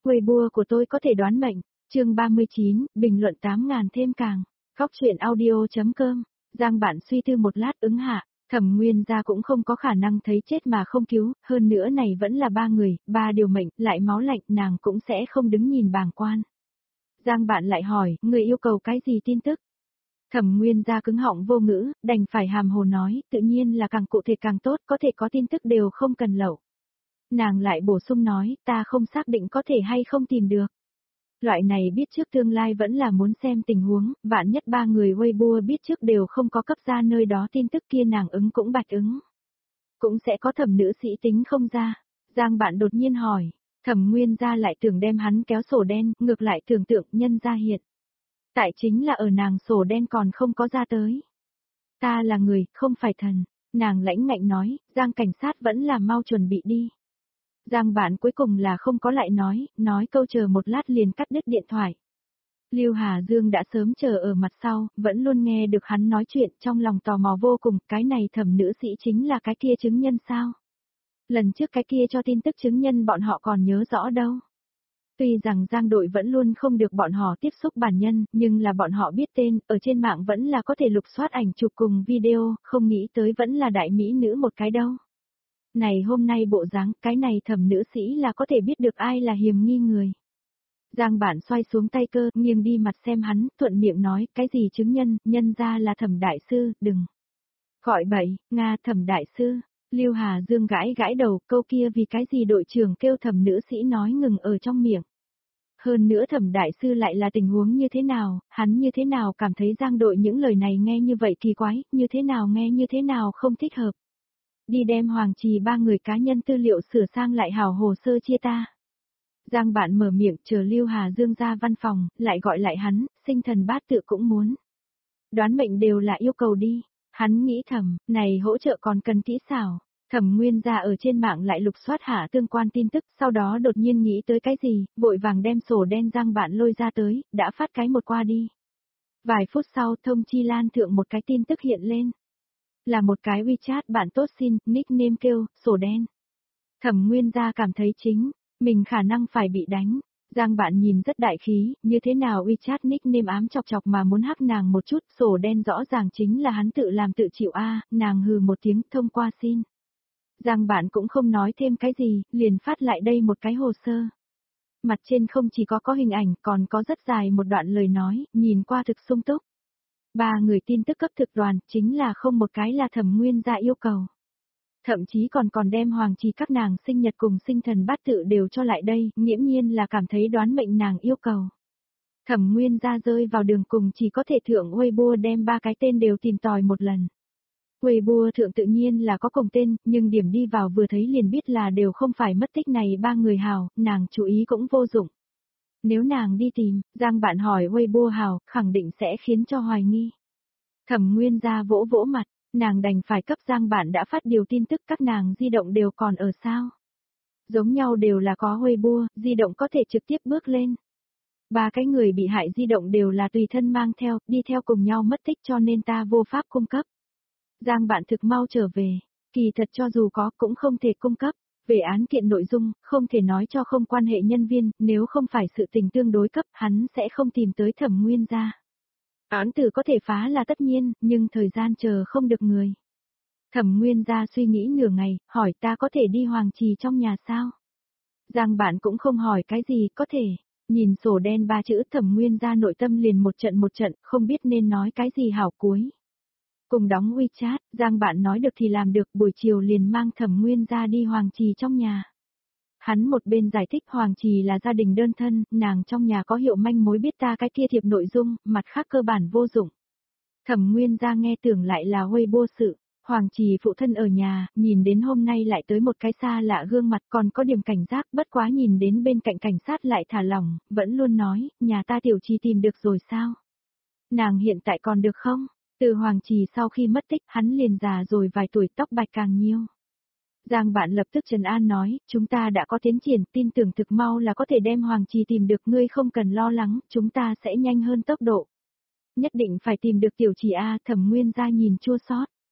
Weibo của tôi có thể đoán mệnh. Chương 39, bình luận 8.000 thêm càng. Góc truyện audio.com. Giang Bạn suy tư một lát ứng hạ. Thẩm Nguyên gia cũng không có khả năng thấy chết mà không cứu, hơn nữa này vẫn là ba người, ba điều mệnh, lại máu lạnh, nàng cũng sẽ không đứng nhìn bàng quan. Giang Bạn lại hỏi, người yêu cầu cái gì tin tức? Thẩm Nguyên gia cứng họng vô ngữ, đành phải hàm hồ nói, tự nhiên là càng cụ thể càng tốt, có thể có tin tức đều không cần lậu. Nàng lại bổ sung nói, ta không xác định có thể hay không tìm được. Loại này biết trước tương lai vẫn là muốn xem tình huống, vạn nhất ba người Weibo biết trước đều không có cấp ra nơi đó tin tức kia nàng ứng cũng bạch ứng. Cũng sẽ có thẩm nữ sĩ tính không ra. Giang Bạn đột nhiên hỏi, Thẩm Nguyên gia lại tưởng đem hắn kéo sổ đen, ngược lại tưởng tượng nhân gia hiện. Tại chính là ở nàng sổ đen còn không có ra tới. Ta là người, không phải thần. Nàng lãnh ngạnh nói, Giang cảnh sát vẫn là mau chuẩn bị đi. Giang Bạn cuối cùng là không có lại nói câu chờ một lát liền cắt đứt điện thoại. Lưu Hà Dương đã sớm chờ ở mặt sau, vẫn luôn nghe được hắn nói chuyện, trong lòng tò mò vô cùng, cái này thẩm nữ sĩ chính là cái kia chứng nhân sao? Lần trước cái kia cho tin tức chứng nhân bọn họ còn nhớ rõ đâu. Tuy rằng Giang đội vẫn luôn không được bọn họ tiếp xúc bản nhân, nhưng là bọn họ biết tên, ở trên mạng vẫn là có thể lục soát ảnh chụp cùng video, không nghĩ tới vẫn là đại mỹ nữ một cái đâu. Này hôm nay bộ dáng, cái này thẩm nữ sĩ là có thể biết được ai là hiểm nghi người. Giang Bạn xoay xuống tay cơ, nghiêng đi mặt xem hắn, thuận miệng nói, cái gì chứng nhân, nhân ra là thẩm đại sư, đừng. Gọi bậy, Nga thẩm đại sư. Lưu Hà Dương gãi gãi đầu, câu kia vì cái gì đội trưởng kêu thẩm nữ sĩ nói ngừng ở trong miệng. Hơn nữa thẩm đại sư lại là tình huống như thế nào, hắn như thế nào cảm thấy Giang đội những lời này nghe như vậy kỳ quái, như thế nào không thích hợp. Đi đem Hoàng Trì ba người cá nhân tư liệu sửa sang lại hào hồ sơ chia ta. Giang Bạn mở miệng chờ Lưu Hà Dương ra văn phòng, lại gọi lại hắn, sinh thần bát tự cũng muốn. Đoán mệnh đều là yêu cầu đi. Hắn nghĩ thầm, này hỗ trợ còn cần kỹ xảo. Thẩm Nguyên gia ở trên mạng lại lục soát hạ tương quan tin tức, sau đó đột nhiên nghĩ tới cái gì, vội vàng đem sổ đen Giang Bạn lôi ra tới, đã phát cái một qua đi. Vài phút sau thông chi lan thượng một cái tin tức hiện lên. Là một cái WeChat bạn tốt xin, nickname kêu, sổ đen. Thẩm Nguyên gia cảm thấy chính, mình khả năng phải bị đánh. Giang Bạn nhìn rất đại khí, như thế nào WeChat nickname ám chọc chọc mà muốn hắc nàng một chút, sổ đen rõ ràng chính là hắn tự làm tự chịu nàng hừ một tiếng thông qua xin. Giang Bạn cũng không nói thêm cái gì, liền phát lại đây một cái hồ sơ. Mặt trên không chỉ có hình ảnh, còn có rất dài một đoạn lời nói, nhìn qua thực sung túc. Ba người tin tức cấp thực đoàn, chính là không một cái là Thẩm Nguyên gia yêu cầu. Thậm chí còn đem Hoàng Trì các nàng sinh nhật cùng sinh thần bát tự đều cho lại đây, nghiễm nhiên là cảm thấy đoán mệnh nàng yêu cầu. Thẩm Nguyên gia rơi vào đường cùng chỉ có thể thượng Weibo đem ba cái tên đều tìm tòi một lần. Weibo thượng tự nhiên là có cùng tên, nhưng điểm đi vào vừa thấy liền biết là đều không phải mất tích này ba người hào, nàng chú ý cũng vô dụng. Nếu nàng đi tìm, Giang Bạn hỏi Weibo hào, khẳng định sẽ khiến cho hoài nghi. Thẩm Nguyên gia vỗ vỗ mặt, nàng đành phải cấp Giang Bạn đã phát điều tin tức các nàng di động đều còn ở sao. Giống nhau đều là có Weibo, di động có thể trực tiếp bước lên. Ba cái người bị hại di động đều là tùy thân mang theo, đi theo cùng nhau mất tích cho nên ta vô pháp cung cấp. Giang Bạn thực mau trở về, kỳ thật cho dù có cũng không thể cung cấp. Về án kiện nội dung, không thể nói cho không quan hệ nhân viên, nếu không phải sự tình tương đối cấp, hắn sẽ không tìm tới Thẩm Nguyên gia. Án tử có thể phá là tất nhiên, nhưng thời gian chờ không được người. Thẩm Nguyên gia suy nghĩ nửa ngày, hỏi ta có thể đi Hoàng Trì trong nhà sao? Giang Bạn cũng không hỏi cái gì, có thể. Nhìn sổ đen ba chữ Thẩm Nguyên gia nội tâm liền một trận, không biết nên nói cái gì hảo cuối. Cùng đóng WeChat, Giang Bạn nói được thì làm được, buổi chiều liền mang Thẩm Nguyên gia đi Hoàng Trì trong nhà. Hắn một bên giải thích Hoàng Trì là gia đình đơn thân, nàng trong nhà có hiệu manh mối biết ta cái kia thiệp nội dung, mặt khác cơ bản vô dụng. Thẩm Nguyên gia nghe tưởng lại là Weibo sự, Hoàng Trì phụ thân ở nhà, nhìn đến hôm nay lại tới một cái xa lạ gương mặt còn có điểm cảnh giác, bất quá nhìn đến bên cạnh cảnh sát lại thả lỏng, vẫn luôn nói, nhà ta Tiểu Trì tìm được rồi sao? Nàng hiện tại còn được không? Từ Hoàng Trì sau khi mất tích, hắn liền già rồi vài tuổi, tóc bạch càng nhiều. Giang Bạn lập tức trấn an nói, chúng ta đã có tiến triển, tin tưởng thực mau là có thể đem Hoàng Trì tìm được, ngươi không cần lo lắng, chúng ta sẽ nhanh hơn tốc độ. Nhất định phải tìm được Tiểu Trì Thẩm Nguyên gia nhìn chua xót.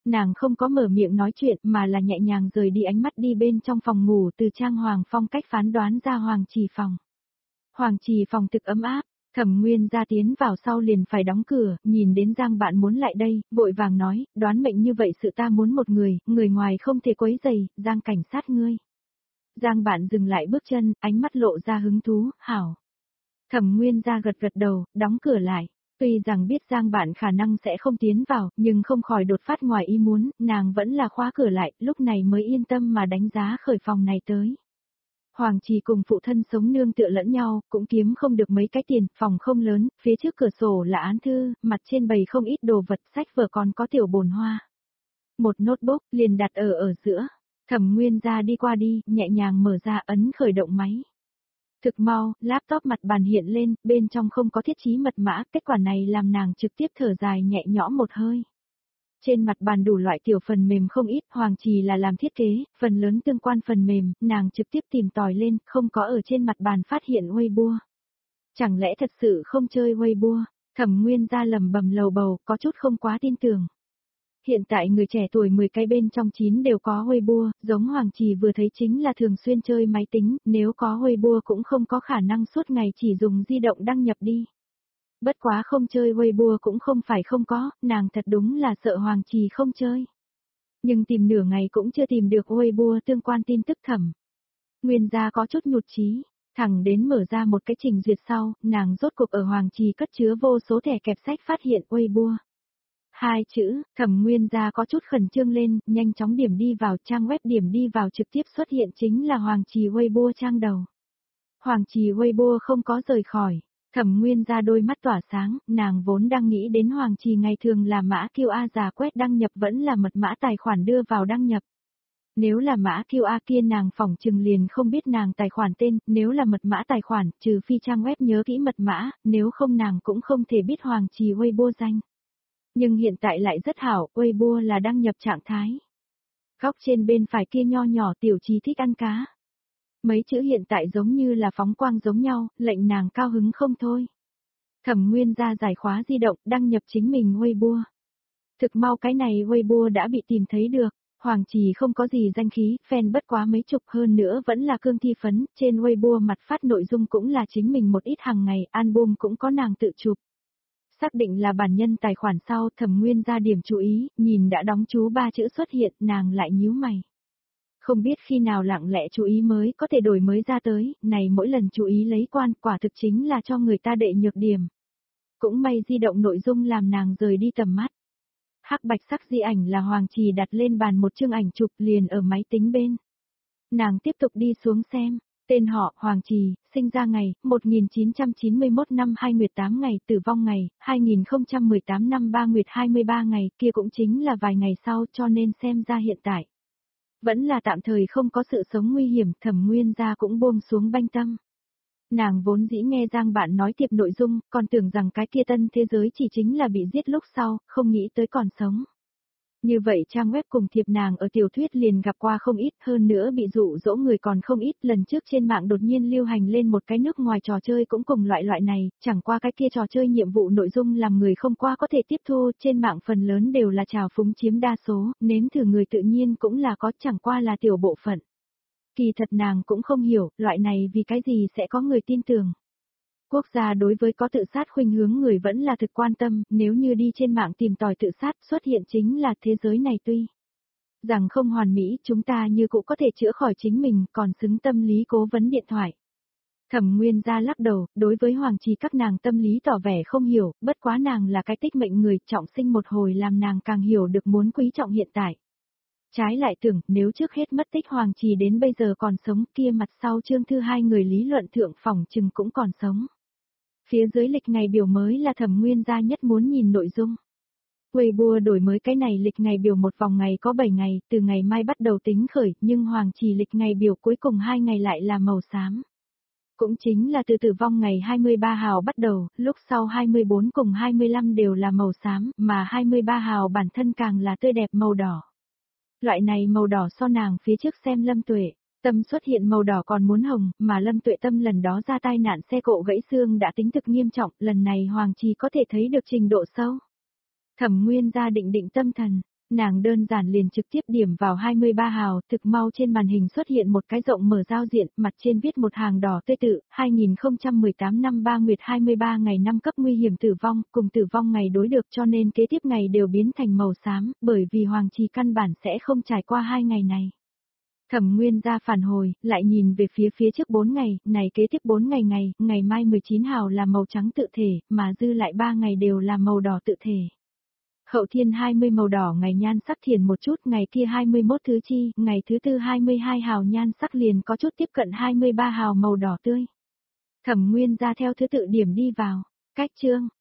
Nàng không có mở miệng nói chuyện mà là nhẹ nhàng rời đi, ánh mắt đi bên trong phòng ngủ, từ trang hoàng phong cách phán đoán ra hoàng trì phòng. Hoàng trì phòng thực ấm áp, Thẩm Nguyên ra tiến vào sau liền phải đóng cửa, nhìn đến Giang Bạn muốn lại đây, vội vàng nói, đoán mệnh như vậy sự ta muốn một người, người ngoài không thể quấy rầy, Giang cảnh sát ngươi. Giang Bạn dừng lại bước chân, ánh mắt lộ ra hứng thú, hảo. Thẩm Nguyên ra gật gật đầu, đóng cửa lại. Tuy rằng biết Giang Bạn khả năng sẽ không tiến vào, nhưng không khỏi đột phát ngoài ý muốn, nàng vẫn là khóa cửa lại, lúc này mới yên tâm mà đánh giá khởi phòng này tới. Hoàng Trì cùng phụ thân sống nương tựa lẫn nhau, cũng kiếm không được mấy cái tiền, phòng không lớn, phía trước cửa sổ là án thư, mặt trên bày không ít đồ vật, sách vở còn có tiểu bồn hoa. Một notebook liền đặt ở giữa. Thẩm Nguyên ra đi qua đi, nhẹ nhàng mở ra ấn khởi động máy. Thực mau, laptop mặt bàn hiện lên, bên trong không có thiết trí mật mã, kết quả này làm nàng trực tiếp thở dài nhẹ nhõm một hơi. Trên mặt bàn đủ loại tiểu phần mềm không ít, Hoàng Trì là làm thiết kế, phần lớn tương quan phần mềm, nàng trực tiếp tìm tòi lên, không có ở trên mặt bàn phát hiện Weibo. Chẳng lẽ thật sự không chơi Weibo? Thẩm Nguyên ra lầm bầm lầu bầu, có chút không quá tin tưởng. Hiện tại người trẻ tuổi 10 cái bên trong 9 đều có Weibo, giống Hoàng Trì vừa thấy chính là thường xuyên chơi máy tính, nếu có Weibo cũng không có khả năng suốt ngày chỉ dùng di động đăng nhập đi. Bất quá không chơi Weibo cũng không phải không có, nàng thật đúng là sợ Hoàng Trì không chơi. Nhưng tìm nửa ngày cũng chưa tìm được Weibo tương quan tin tức Thẩm. Nguyên gia có chút nhụt chí, thẳng đến mở ra một cái trình duyệt sau, nàng rốt cuộc ở Hoàng Trì cất chứa vô số thẻ kẹp sách phát hiện Weibo. Hai chữ, Thẩm Nguyên gia có chút khẩn trương lên, nhanh chóng điểm đi vào trang web, điểm đi vào trực tiếp xuất hiện chính là Hoàng Trì Weibo trang đầu. Hoàng Trì Weibo không có rời khỏi. Thẩm Nguyên ra đôi mắt tỏa sáng, nàng vốn đang nghĩ đến Hoàng Trì ngày thường là mã QR giả quét đăng nhập vẫn là mật mã tài khoản đưa vào đăng nhập. Nếu là mã QR kia nàng phỏng chừng liền không biết nàng tài khoản tên, nếu là mật mã tài khoản, trừ phi trang web nhớ kỹ mật mã, nếu không nàng cũng không thể biết Hoàng Trì Weibo danh. Nhưng hiện tại lại rất hảo, Weibo là đăng nhập trạng thái. Góc trên bên phải kia nho nhỏ tiểu Trì thích ăn cá. Mấy chữ hiện tại giống như là phóng quang giống nhau, lệnh nàng cao hứng không thôi. Thẩm Nguyên ra giải khóa di động, đăng nhập chính mình Weibo. Thực mau cái này Weibo đã bị tìm thấy được, Hoàng Trì không có gì danh khí, fan bất quá mấy chục, hơn nữa vẫn là cương thi phấn, trên Weibo mặt phát nội dung cũng là chính mình một ít hàng ngày, album cũng có nàng tự chụp. Xác định là bản nhân tài khoản sau, Thẩm Nguyên ra điểm chú ý, nhìn đã đóng chú 3 chữ xuất hiện, nàng lại nhíu mày. Không biết khi nào lặng lẽ chú ý mới có thể đổi mới ra tới, này mỗi lần chú ý lấy quan, quả thực chính là cho người ta đệ nhược điểm. Cũng may di động nội dung làm nàng rời đi tầm mắt. Hắc bạch sắc di ảnh là Hoàng Trì đặt lên bàn một chương ảnh chụp liền ở máy tính bên. Nàng tiếp tục đi xuống xem, tên họ Hoàng Trì, sinh ra ngày 1991 năm 2 nguyệt 8 ngày, tử vong ngày 2018 năm 3 nguyệt 23 ngày, kia cũng chính là vài ngày sau, cho nên xem ra hiện tại. Vẫn là tạm thời không có sự sống nguy hiểm, Thẩm Nguyên gia cũng buông xuống banh tâm. Nàng vốn dĩ nghe Giang Bạn nói tiệp nội dung, còn tưởng rằng cái kia tân thế giới chỉ chính là bị giết lúc sau, không nghĩ tới còn sống. Như vậy trang web cùng thiệp nàng ở tiểu thuyết liền gặp qua không ít, hơn nữa bị dụ dỗ người còn không ít. Lần trước trên mạng đột nhiên lưu hành lên một cái nước ngoài trò chơi cũng cùng loại này, chẳng qua cái kia trò chơi nhiệm vụ nội dung làm người không qua có thể tiếp thu, trên mạng phần lớn đều là trào phúng chiếm đa số, nếm thử người tự nhiên cũng là có, chẳng qua là tiểu bộ phận. Kỳ thật nàng cũng không hiểu, loại này vì cái gì sẽ có người tin tưởng. Quốc gia đối với có tự sát khuynh hướng người vẫn là thực quan tâm, nếu như đi trên mạng tìm tòi tự sát xuất hiện chính là thế giới này tuy rằng không hoàn mỹ, chúng ta như cũng có thể chữa khỏi chính mình, còn xứng tâm lý cố vấn điện thoại. Thẩm Nguyên gia lắc đầu, đối với Hoàng Trì các nàng tâm lý tỏ vẻ không hiểu, bất quá nàng là cái tích mệnh người, trọng sinh một hồi làm nàng càng hiểu được muốn quý trọng hiện tại. Trái lại tưởng, nếu trước hết mất tích Hoàng Trì đến bây giờ còn sống, kia mặt sau chương thư 2 người lý luận thượng phỏng chừng cũng còn sống. Phía dưới lịch ngày biểu mới là Thẩm Nguyên gia nhất muốn nhìn nội dung. Weibo đổi mới cái này lịch ngày biểu một vòng ngày có 7 ngày, từ ngày mai bắt đầu tính khởi, nhưng Hoàng Trì lịch ngày biểu cuối cùng 2 ngày lại là màu xám. Cũng chính là từ tử vong ngày 23 hào bắt đầu, lúc sau 24 cùng 25 đều là màu xám, mà 23 hào bản thân càng là tươi đẹp màu đỏ. Loại này màu đỏ so nàng phía trước xem Lâm Tuệ. Tâm xuất hiện màu đỏ còn muốn hồng, mà Lâm Tuệ Tâm lần đó ra tai nạn xe cộ gãy xương đã tính thực nghiêm trọng, lần này Hoàng Trì có thể thấy được trình độ sâu. Thẩm Nguyên gia định tâm thần, Nàng đơn giản liền trực tiếp điểm vào 23 hào, thực mau trên màn hình xuất hiện một cái rộng mở giao diện, mặt trên viết một hàng đỏ tươi tự, 2018 năm 3 nguyệt 23 ngày 5 cấp nguy hiểm tử vong, cùng tử vong ngày đối được cho nên kế tiếp ngày đều biến thành màu xám, bởi vì Hoàng Trì căn bản sẽ không trải qua 2 ngày này. Thẩm Nguyên ra phản hồi, lại nhìn về phía trước 4 ngày, này kế tiếp 4 ngày mai 19 hào là màu trắng tự thể, mà dư lại 3 ngày đều là màu đỏ tự thể. Hậu thiên 20 màu đỏ ngày nhan sắc thiền một chút, ngày kia 21 thứ chi, ngày thứ tư 22 hào nhan sắc liền có chút tiếp cận 23 hào màu đỏ tươi. Thẩm Nguyên ra theo thứ tự điểm đi vào, cách chương,